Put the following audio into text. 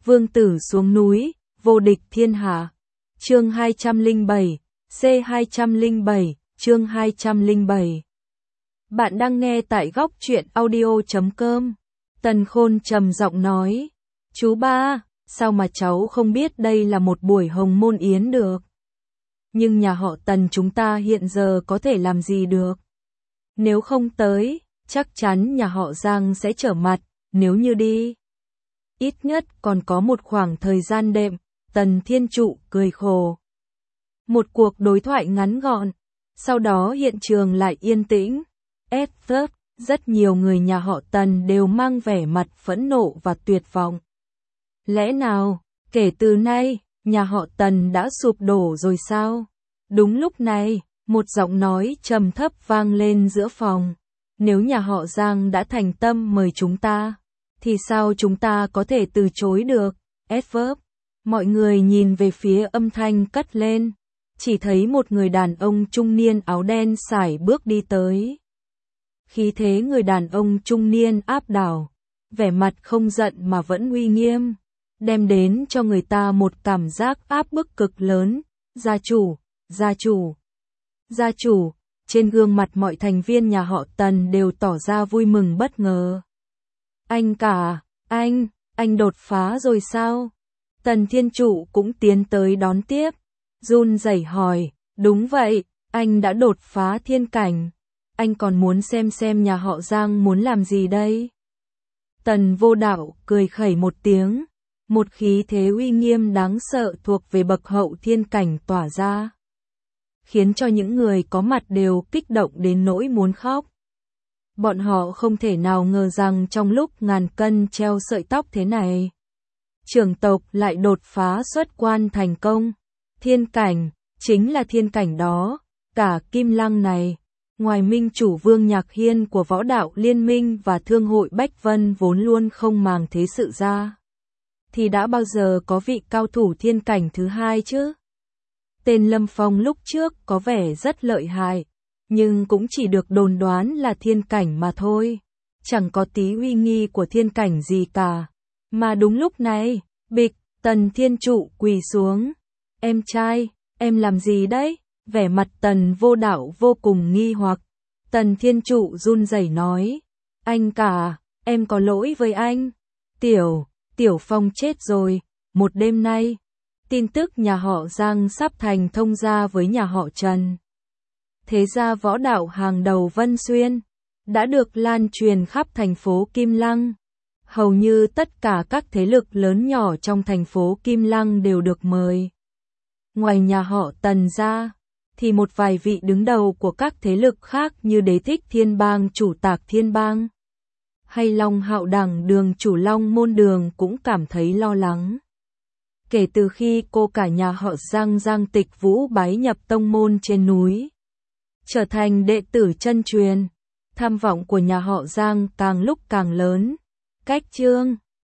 vương tử xuống núi, vô địch thiên hạ. Chương 207, C207, chương 207. Bạn đang nghe tại góc truyện audio.com. Tần Khôn trầm giọng nói, chú ba, sao mà cháu không biết đây là một buổi hồng môn yến được? Nhưng nhà họ Tần chúng ta hiện giờ có thể làm gì được? Nếu không tới, chắc chắn nhà họ Giang sẽ trở mặt, nếu như đi. Ít nhất còn có một khoảng thời gian đệm, Tần Thiên Trụ cười khổ. Một cuộc đối thoại ngắn gọn, sau đó hiện trường lại yên tĩnh. Rất nhiều người nhà họ Tần đều mang vẻ mặt phẫn nộ và tuyệt vọng. Lẽ nào, kể từ nay, nhà họ Tần đã sụp đổ rồi sao? Đúng lúc này, một giọng nói trầm thấp vang lên giữa phòng. Nếu nhà họ Giang đã thành tâm mời chúng ta, thì sao chúng ta có thể từ chối được? Mọi người nhìn về phía âm thanh cất lên, chỉ thấy một người đàn ông trung niên áo đen sải bước đi tới. Khí thế người đàn ông trung niên áp đảo, vẻ mặt không giận mà vẫn uy nghiêm, đem đến cho người ta một cảm giác áp bức cực lớn. Gia chủ, gia chủ, gia chủ. Trên gương mặt mọi thành viên nhà họ Tần đều tỏ ra vui mừng bất ngờ. Anh cả, anh đột phá rồi sao? Tần Thiên Trụ cũng tiến tới đón tiếp, run rẩy hỏi, đúng vậy, anh đã đột phá thiên cảnh. Anh còn muốn xem nhà họ Giang muốn làm gì đây? Tần Vô Đạo cười khẩy một tiếng, một khí thế uy nghiêm đáng sợ thuộc về bậc hậu thiên cảnh tỏa ra, khiến cho những người có mặt đều kích động đến nỗi muốn khóc. Bọn họ không thể nào ngờ rằng trong lúc ngàn cân treo sợi tóc thế này, trưởng tộc lại đột phá xuất quan thành công. Thiên cảnh, chính là thiên cảnh đó, cả Kim Lăng này, ngoài minh chủ Vương Nhạc Hiên của Võ Đạo Liên Minh và Thương hội Bách Vân vốn luôn không màng thế sự ra, thì đã bao giờ có vị cao thủ thiên cảnh thứ hai chứ? Tên Lâm Phong lúc trước có vẻ rất lợi hại, nhưng cũng chỉ được đồn đoán là thiên cảnh mà thôi, chẳng có tí uy nghi của thiên cảnh gì cả. Mà đúng lúc này, bịch, Tần Thiên Trụ quỳ xuống. Em trai, em làm gì đấy? Vẻ mặt Tần Vô Đạo vô cùng nghi hoặc. Tần Thiên Trụ run rẩy nói, anh cả, em có lỗi với anh. Tiểu Phong chết rồi. Một đêm nay, tin tức nhà họ Giang sắp thành thông gia với nhà họ Trần, thế gia võ đạo hàng đầu Vân Xuyên, đã được lan truyền khắp thành phố Kim Lăng. Hầu như tất cả các thế lực lớn nhỏ trong thành phố Kim Lăng đều được mời. Ngoài nhà họ Tần ra, thì một vài vị đứng đầu của các thế lực khác như Đế Thích Thiên Bang chủ Tạc Thiên Bang, hay Long Hạo Đẳng Đường chủ Long Môn Đường cũng cảm thấy lo lắng. Kể từ khi cô cả nhà họ Giang Tịch Vũ bái nhập tông môn trên núi, trở thành đệ tử chân truyền, tham vọng của nhà họ Giang càng lúc càng lớn. Cách chương